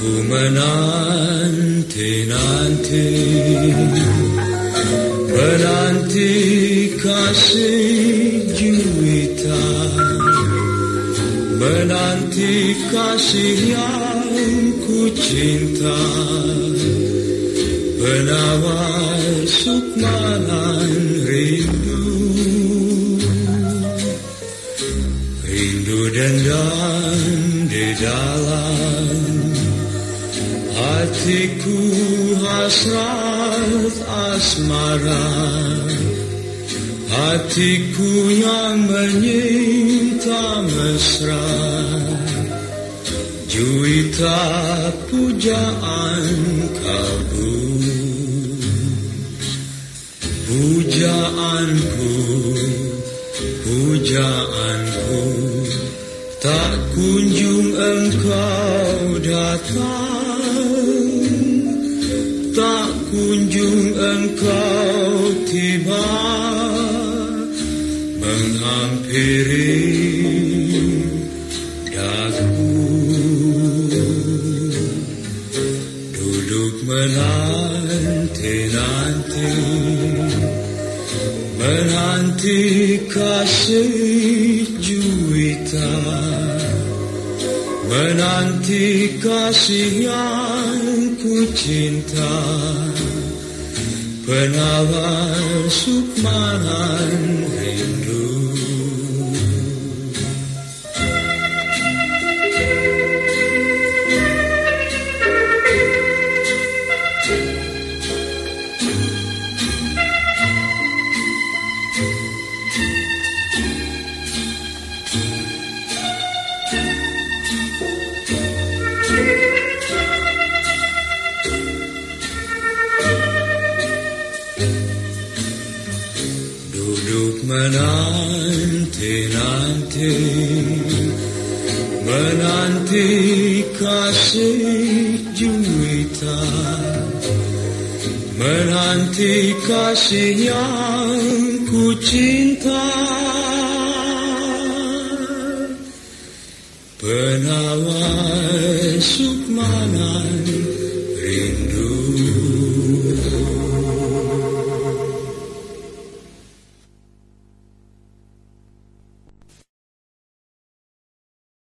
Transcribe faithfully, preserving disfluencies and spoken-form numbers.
Ku menanti-nanti, menanti kasih juwita, menanti kasih yang ku cinta, penawar sukmanan rindu, rindu dendam di dalam hatiku, hasrat asmara, hatiku yang menyinta mesra, juwita pujaan kalbu, pujaanku, pujaanku, tak kunjung engkau datang, tak kunjung engkau tiba menghampiri daku, duduk menanti-nanti, menanti kasih juwita, menanti kasih yang ku cinta, penawar sukmanan rindu. Menanti-nanti, menanti kasih juwita, menanti kasih yang ku cinta, penawar sukmanan rindu.